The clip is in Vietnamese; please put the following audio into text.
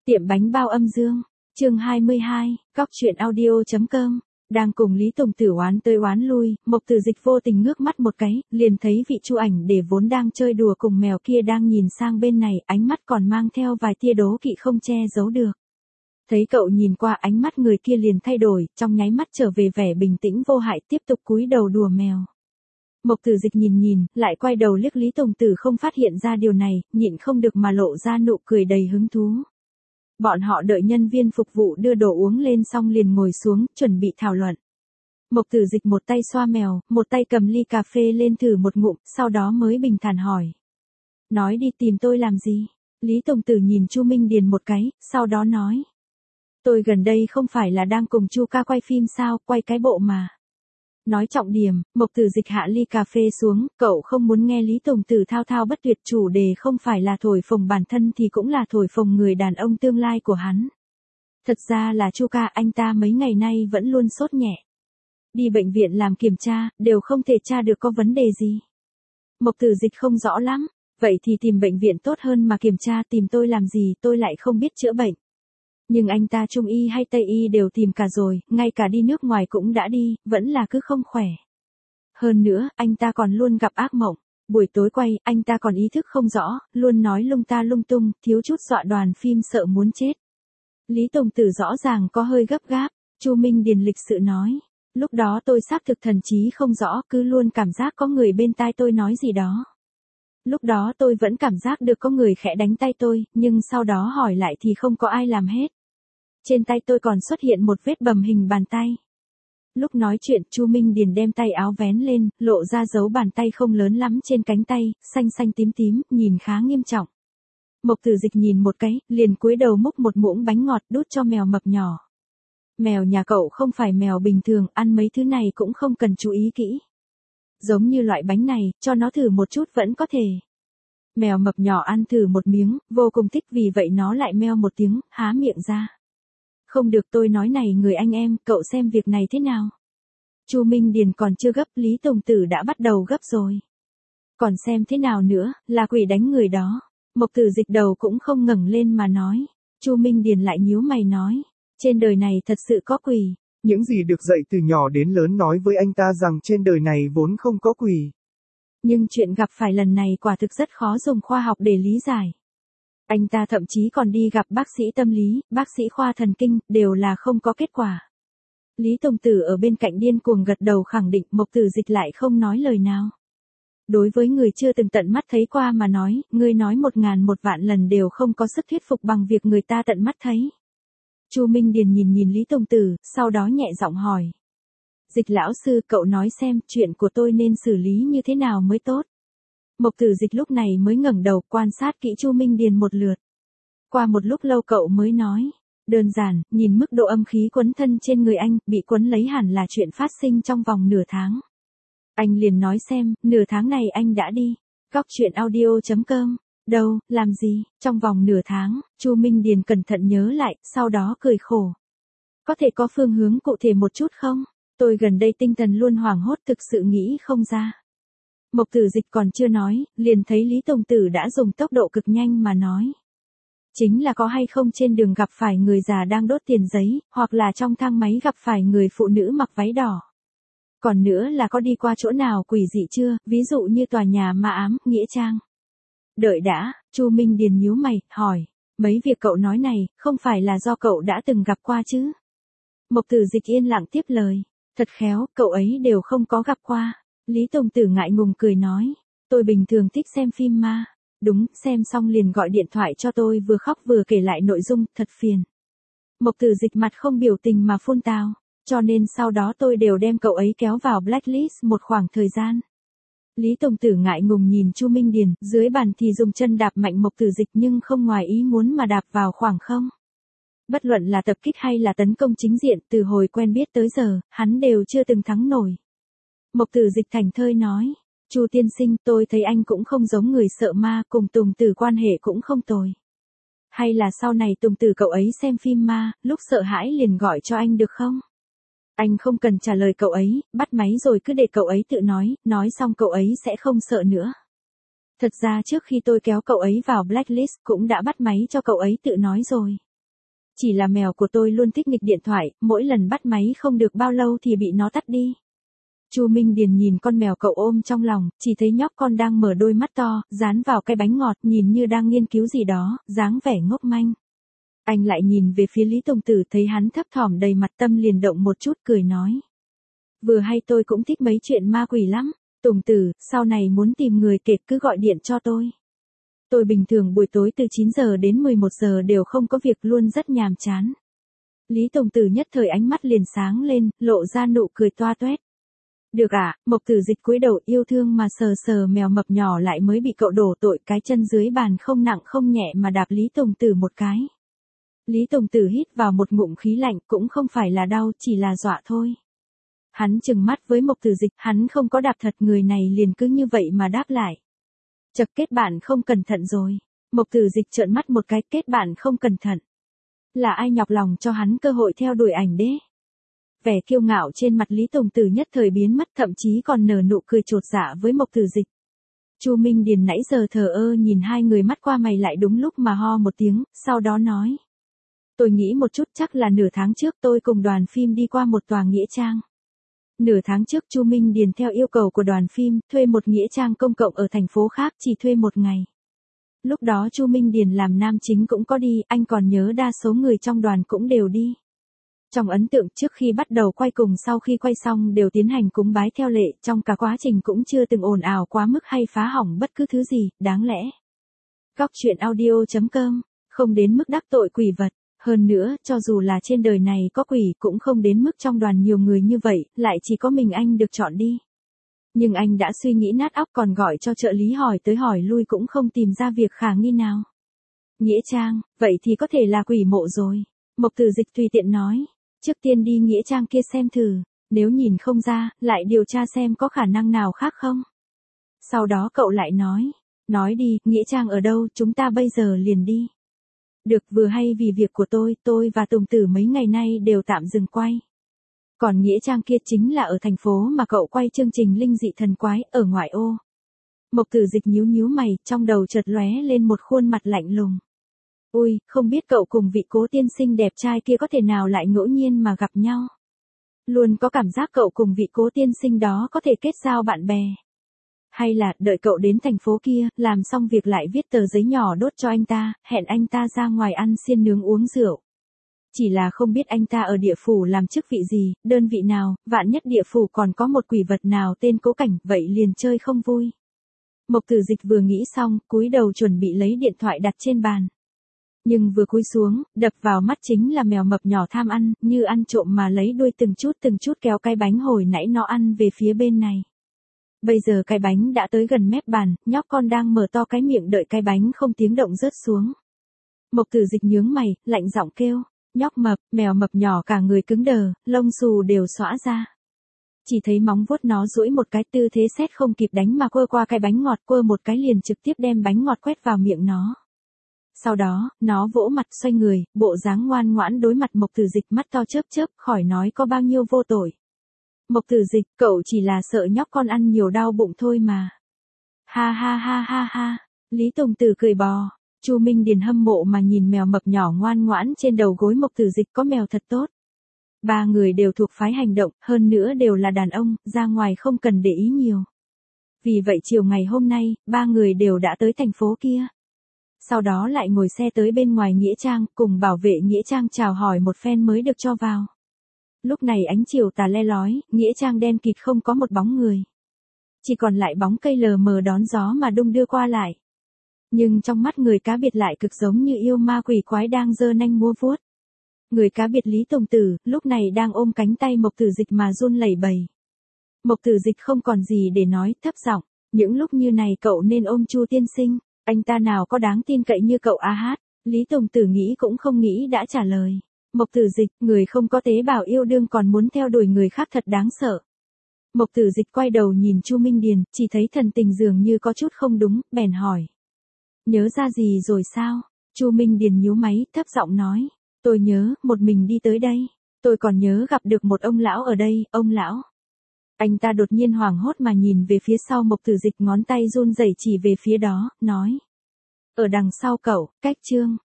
Tiệm bánh bao âm dương, chương 22, góc truyện audio.com. Đang cùng Lý Tùng Tử oán tới oán lui, Mộc Tử Dịch vô tình ngước mắt một cái, liền thấy vị Chu Ảnh để vốn đang chơi đùa cùng mèo kia đang nhìn sang bên này, ánh mắt còn mang theo vài tia đố kỵ không che giấu được. Thấy cậu nhìn qua, ánh mắt người kia liền thay đổi, trong nháy mắt trở về vẻ bình tĩnh vô hại, tiếp tục cúi đầu đùa mèo. Mộc Tử Dịch nhìn, lại quay đầu liếc Lý Tùng Tử, không phát hiện ra điều này, nhịn không được mà lộ ra nụ cười đầy hứng thú. Bọn họ đợi nhân viên phục vụ đưa đồ uống lên xong liền ngồi xuống, chuẩn bị thảo luận. Mộc Tử Dịch một tay xoa mèo, một tay cầm ly cà phê lên thử một ngụm, sau đó mới bình thản hỏi. Nói đi, tìm tôi làm gì? Lý Tùng Tử nhìn Chu Minh Điền một cái, sau đó nói. Tôi gần đây không phải là đang cùng Chu ca quay phim sao, quay cái bộ mà. Nói trọng điểm, Mộc Tử Dịch hạ ly cà phê xuống, cậu không muốn nghe Lý Tùng Tử thao thao bất tuyệt, chủ đề không phải là thổi phồng bản thân thì cũng là thổi phồng người đàn ông tương lai của hắn. Thật ra là Chu ca, anh ta mấy ngày nay vẫn luôn sốt nhẹ. Đi bệnh viện làm kiểm tra, đều không thể tra được có vấn đề gì. Mộc Tử Dịch không rõ lắm, vậy thì tìm bệnh viện tốt hơn mà kiểm tra, tìm tôi làm gì, tôi lại không biết chữa bệnh. Nhưng anh ta Trung y hay Tây y đều tìm cả rồi, ngay cả đi nước ngoài cũng đã đi, vẫn là cứ không khỏe. Hơn nữa, anh ta còn luôn gặp ác mộng. Buổi tối quay, anh ta còn ý thức không rõ, luôn nói lung ta lung tung, thiếu chút dọa đoàn phim sợ muốn chết. Lý Tùng Tử rõ ràng có hơi gấp gáp, Chu Minh Điền lịch sự nói. Lúc đó tôi xác thực thần trí không rõ, cứ luôn cảm giác có người bên tai tôi nói gì đó. Lúc đó tôi vẫn cảm giác được có người khẽ đánh tay tôi, nhưng sau đó hỏi lại thì không có ai làm hết. Trên tay tôi còn xuất hiện một vết bầm hình bàn tay. Lúc nói chuyện, Chu Minh Điền đem tay áo vén lên, lộ ra dấu bàn tay không lớn lắm trên cánh tay, xanh xanh tím tím, nhìn khá nghiêm trọng. Mộc Tử Dịch nhìn một cái, liền cúi đầu múc một muỗng bánh ngọt đút cho mèo mập nhỏ. Mèo nhà cậu không phải mèo bình thường, ăn mấy thứ này cũng không cần chú ý kỹ. Giống như loại bánh này, cho nó thử một chút vẫn có thể. Mèo mập nhỏ ăn thử một miếng, vô cùng thích, vì vậy nó lại meo một tiếng, há miệng ra. Không được, tôi nói này người anh em, cậu xem việc này thế nào? Chu Minh Điền còn chưa gấp, Lý Tùng Tử đã bắt đầu gấp rồi. Còn xem thế nào nữa, là quỷ đánh người đó. Mộc Tử Dịch đầu cũng không ngẩng lên mà nói. Chu Minh Điền lại nhíu mày nói. Trên đời này thật sự có quỷ. Những gì được dạy từ nhỏ đến lớn nói với anh ta rằng trên đời này vốn không có quỷ. Nhưng chuyện gặp phải lần này quả thực rất khó dùng khoa học để lý giải. Anh ta thậm chí còn đi gặp bác sĩ tâm lý, bác sĩ khoa thần kinh, đều là không có kết quả. Lý Tùng Tử ở bên cạnh điên cuồng gật đầu khẳng định, Mộc Tử Dịch lại không nói lời nào. Đối với người chưa từng tận mắt thấy qua mà nói, người nói 1000 một vạn lần đều không có sức thuyết phục bằng việc người ta tận mắt thấy. Chu Minh Điền nhìn Lý Tùng Tử, sau đó nhẹ giọng hỏi. Dịch lão sư, cậu nói xem, chuyện của tôi nên xử lý như thế nào mới tốt? Mộc Tử Dịch lúc này mới ngẩng đầu quan sát kỹ Chu Minh Điền một lượt. Qua một lúc lâu cậu mới nói. Đơn giản, nhìn mức độ âm khí quấn thân trên người anh, bị quấn lấy hẳn là chuyện phát sinh trong vòng nửa tháng. Anh liền nói xem, nửa tháng này anh đã đi. Góc truyện audio.com. Đâu, làm gì, trong vòng nửa tháng, Chu Minh Điền cẩn thận nhớ lại, sau đó cười khổ. Có thể có phương hướng cụ thể một chút không? Tôi gần đây tinh thần luôn hoảng hốt, thực sự nghĩ không ra. Mộc Tử Dịch còn chưa nói, liền thấy Lý Tùng Tử đã dùng tốc độ cực nhanh mà nói. Chính là có hay không trên đường gặp phải người già đang đốt tiền giấy, hoặc là trong thang máy gặp phải người phụ nữ mặc váy đỏ. Còn nữa là có đi qua chỗ nào quỷ dị chưa, ví dụ như tòa nhà ma ám, nghĩa trang. Đợi đã, Chu Minh Điền nhíu mày, hỏi. Mấy việc cậu nói này, không phải là do cậu đã từng gặp qua chứ? Mộc Tử Dịch yên lặng tiếp lời. Thật khéo, cậu ấy đều không có gặp qua. Lý Tùng Tử ngại ngùng cười nói. Tôi bình thường thích xem phim ma. Đúng, xem xong liền gọi điện thoại cho tôi, vừa khóc vừa kể lại nội dung, thật phiền. Mộc Tử Dịch mặt không biểu tình mà phun tào. Cho nên sau đó tôi đều đem cậu ấy kéo vào blacklist một khoảng thời gian. Lý Tùng Tử ngại ngùng nhìn Chu Minh Điền, dưới bàn thì dùng chân đạp mạnh Mộc Tử Dịch nhưng không ngoài ý muốn mà đạp vào khoảng không. Bất luận là tập kích hay là tấn công chính diện, từ hồi quen biết tới giờ, hắn đều chưa từng thắng nổi. Mộc Tử Dịch thảnh thơi nói, Chu tiên sinh, tôi thấy anh cũng không giống người sợ ma, cùng Tùng Tử quan hệ cũng không tồi. Hay là sau này Tùng Tử cậu ấy xem phim ma, lúc sợ hãi liền gọi cho anh được không? Anh không cần trả lời cậu ấy, bắt máy rồi cứ để cậu ấy tự nói xong cậu ấy sẽ không sợ nữa. Thật ra trước khi tôi kéo cậu ấy vào blacklist cũng đã bắt máy cho cậu ấy tự nói rồi. chỉ là mèo của tôi luôn thích nghịch điện thoại, mỗi lần bắt máy không được bao lâu thì bị nó tắt đi. Chu Minh Điền nhìn con mèo cậu ôm trong lòng, chỉ thấy nhóc con đang mở đôi mắt to, dán vào cái bánh ngọt, nhìn như đang nghiên cứu gì đó, dáng vẻ ngốc manh. Anh lại nhìn về phía Lý Tùng Tử, thấy hắn thấp thỏm đầy mặt, tâm liền động một chút, cười nói. Vừa hay tôi cũng thích mấy chuyện ma quỷ lắm. Tùng Tử, sau này muốn tìm người kể cứ gọi điện cho tôi. Tôi bình thường buổi tối từ 9 giờ đến 11 giờ đều không có việc, luôn rất nhàm chán. Lý Tùng Tử nhất thời ánh mắt liền sáng lên, lộ ra nụ cười toa toét. Được ạ, Mộc Tử Dịch cúi đầu yêu thương mà sờ sờ mèo mập nhỏ lại mới bị cậu đổ tội, cái chân dưới bàn không nặng không nhẹ mà đạp Lý Tùng Tử một cái. Lý Tùng Tử hít vào một ngụm khí lạnh, cũng không phải là đau, chỉ là dọa thôi. Hắn trừng mắt với Mộc Tử Dịch, hắn không có đạp thật, người này liền cứ như vậy mà đáp lại. Chật, kết bạn không cẩn thận rồi. Mộc Tử Dịch trợn mắt một cái, kết bạn không cẩn thận. Là ai nhọc lòng cho hắn cơ hội theo đuổi ảnh đế? Vẻ kiêu ngạo trên mặt Lý Tùng Tử nhất thời biến mất, thậm chí còn nở nụ cười chột dạ với Mộc Tử Dịch. Chu Minh Điền nãy giờ thờ ơ nhìn hai người, mắt qua mày lại, đúng lúc mà ho một tiếng, sau đó nói. Tôi nghĩ một chút, chắc là nửa tháng trước tôi cùng đoàn phim đi qua một tòa nghĩa trang. Nửa tháng trước Chu Minh Điền theo yêu cầu của đoàn phim, thuê một nghĩa trang công cộng ở thành phố khác, chỉ thuê một ngày. Lúc đó Chu Minh Điền làm nam chính cũng có đi, anh còn nhớ đa số người trong đoàn cũng đều đi. Trong ấn tượng, trước khi bắt đầu quay cùng sau khi quay xong đều tiến hành cúng bái theo lệ, trong cả quá trình cũng chưa từng ồn ào quá mức hay phá hỏng bất cứ thứ gì, đáng lẽ. Góc truyện audio.com, không đến mức đắc tội quỷ vật. Hơn nữa, cho dù là trên đời này có quỷ cũng không đến mức trong đoàn nhiều người như vậy, lại chỉ có mình anh được chọn đi. Nhưng anh đã suy nghĩ nát óc, còn gọi cho trợ lý hỏi tới hỏi lui cũng không tìm ra việc khả nghi nào. Nghĩa trang, vậy thì có thể là quỷ mộ rồi. Mộc Tử Dịch tùy tiện nói, trước tiên đi nghĩa trang kia xem thử, nếu nhìn không ra, lại điều tra xem có khả năng nào khác không. Sau đó cậu lại nói đi, nghĩa trang ở đâu, chúng ta bây giờ liền đi. Được, vừa hay vì việc của tôi và Tùng Tử mấy ngày nay đều tạm dừng quay. Còn nghĩa trang kia chính là ở thành phố mà cậu quay chương trình Linh Dị Thần Quái, ở ngoại ô. Mộc Tử Dịch nhíu mày, trong đầu chợt lóe lên một khuôn mặt lạnh lùng. Ui, không biết cậu cùng vị Cố tiên sinh đẹp trai kia có thể nào lại ngẫu nhiên mà gặp nhau. Luôn có cảm giác cậu cùng vị Cố tiên sinh đó có thể kết giao bạn bè. Hay là, đợi cậu đến thành phố kia, làm xong việc lại viết tờ giấy nhỏ đốt cho anh ta, hẹn anh ta ra ngoài ăn xiên nướng uống rượu. Chỉ là không biết anh ta ở địa phủ làm chức vị gì, đơn vị nào, vạn nhất địa phủ còn có một quỷ vật nào tên Cố Cảnh, vậy liền chơi không vui. Mộc Tử Dịch vừa nghĩ xong, cúi đầu chuẩn bị lấy điện thoại đặt trên bàn. Nhưng vừa cúi xuống, đập vào mắt chính là mèo mập nhỏ tham ăn, như ăn trộm mà lấy đuôi từng chút kéo cái bánh hồi nãy nó ăn về phía bên này. Bây giờ cái bánh đã tới gần mép bàn, nhóc con đang mở to cái miệng đợi cái bánh không tiếng động rớt xuống. Mộc Tử Dịch nhướng mày, lạnh giọng kêu, nhóc mập, mèo mập nhỏ cả người cứng đờ, lông xù đều xõa ra. Chỉ thấy móng vuốt nó duỗi một cái, tư thế xét không kịp đánh mà quơ qua cái bánh ngọt, quơ một cái liền trực tiếp đem bánh ngọt quét vào miệng nó. Sau đó, nó vỗ mặt xoay người, bộ dáng ngoan ngoãn đối mặt Mộc Tử Dịch, mắt to chớp, khỏi nói có bao nhiêu vô tội. Mộc Tử Dịch, cậu chỉ là sợ nhóc con ăn nhiều đau bụng thôi mà. Ha ha ha ha ha, Lý Tùng Tử cười bò. Chu Minh Điền hâm mộ mà nhìn mèo mập nhỏ ngoan ngoãn trên đầu gối Mộc Tử Dịch, có mèo thật tốt. Ba người đều thuộc phái hành động, hơn nữa đều là đàn ông, ra ngoài không cần để ý nhiều. Vì vậy chiều ngày hôm nay, ba người đều đã tới thành phố kia. Sau đó lại ngồi xe tới bên ngoài nghĩa trang, cùng bảo vệ nghĩa trang chào hỏi một phen mới được cho vào. Lúc này ánh chiều tà le lói, nghĩa trang đen kịt không có một bóng người. Chỉ còn lại bóng cây lờ mờ đón gió mà đung đưa qua lại. Nhưng trong mắt người cá biệt lại cực giống như yêu ma quỷ quái đang giơ nanh múa vuốt. Người cá biệt Lý Tùng Tử, lúc này đang ôm cánh tay Mộc Tử Dịch mà run lẩy bẩy. Mộc Tử Dịch không còn gì để nói, thấp giọng, những lúc như này cậu nên ôm Chu tiên sinh, anh ta nào có đáng tin cậy như cậu a hát. Lý Tùng Tử nghĩ cũng không nghĩ đã trả lời. Mộc Tử Dịch, người không có tế bào yêu đương còn muốn theo đuổi người khác thật đáng sợ. Mộc Tử Dịch quay đầu nhìn Chu Minh Điền, chỉ thấy thần tình dường như có chút không đúng, bèn hỏi. Nhớ ra gì rồi sao? Chu Minh Điền nhíu máy, thấp giọng nói. Tôi nhớ, một mình đi tới đây. Tôi còn nhớ gặp được một ông lão ở đây, ông lão. Anh ta đột nhiên hoảng hốt mà nhìn về phía sau Mộc Tử Dịch, ngón tay run rẩy chỉ về phía đó, nói. Ở đằng sau cậu, cách chương.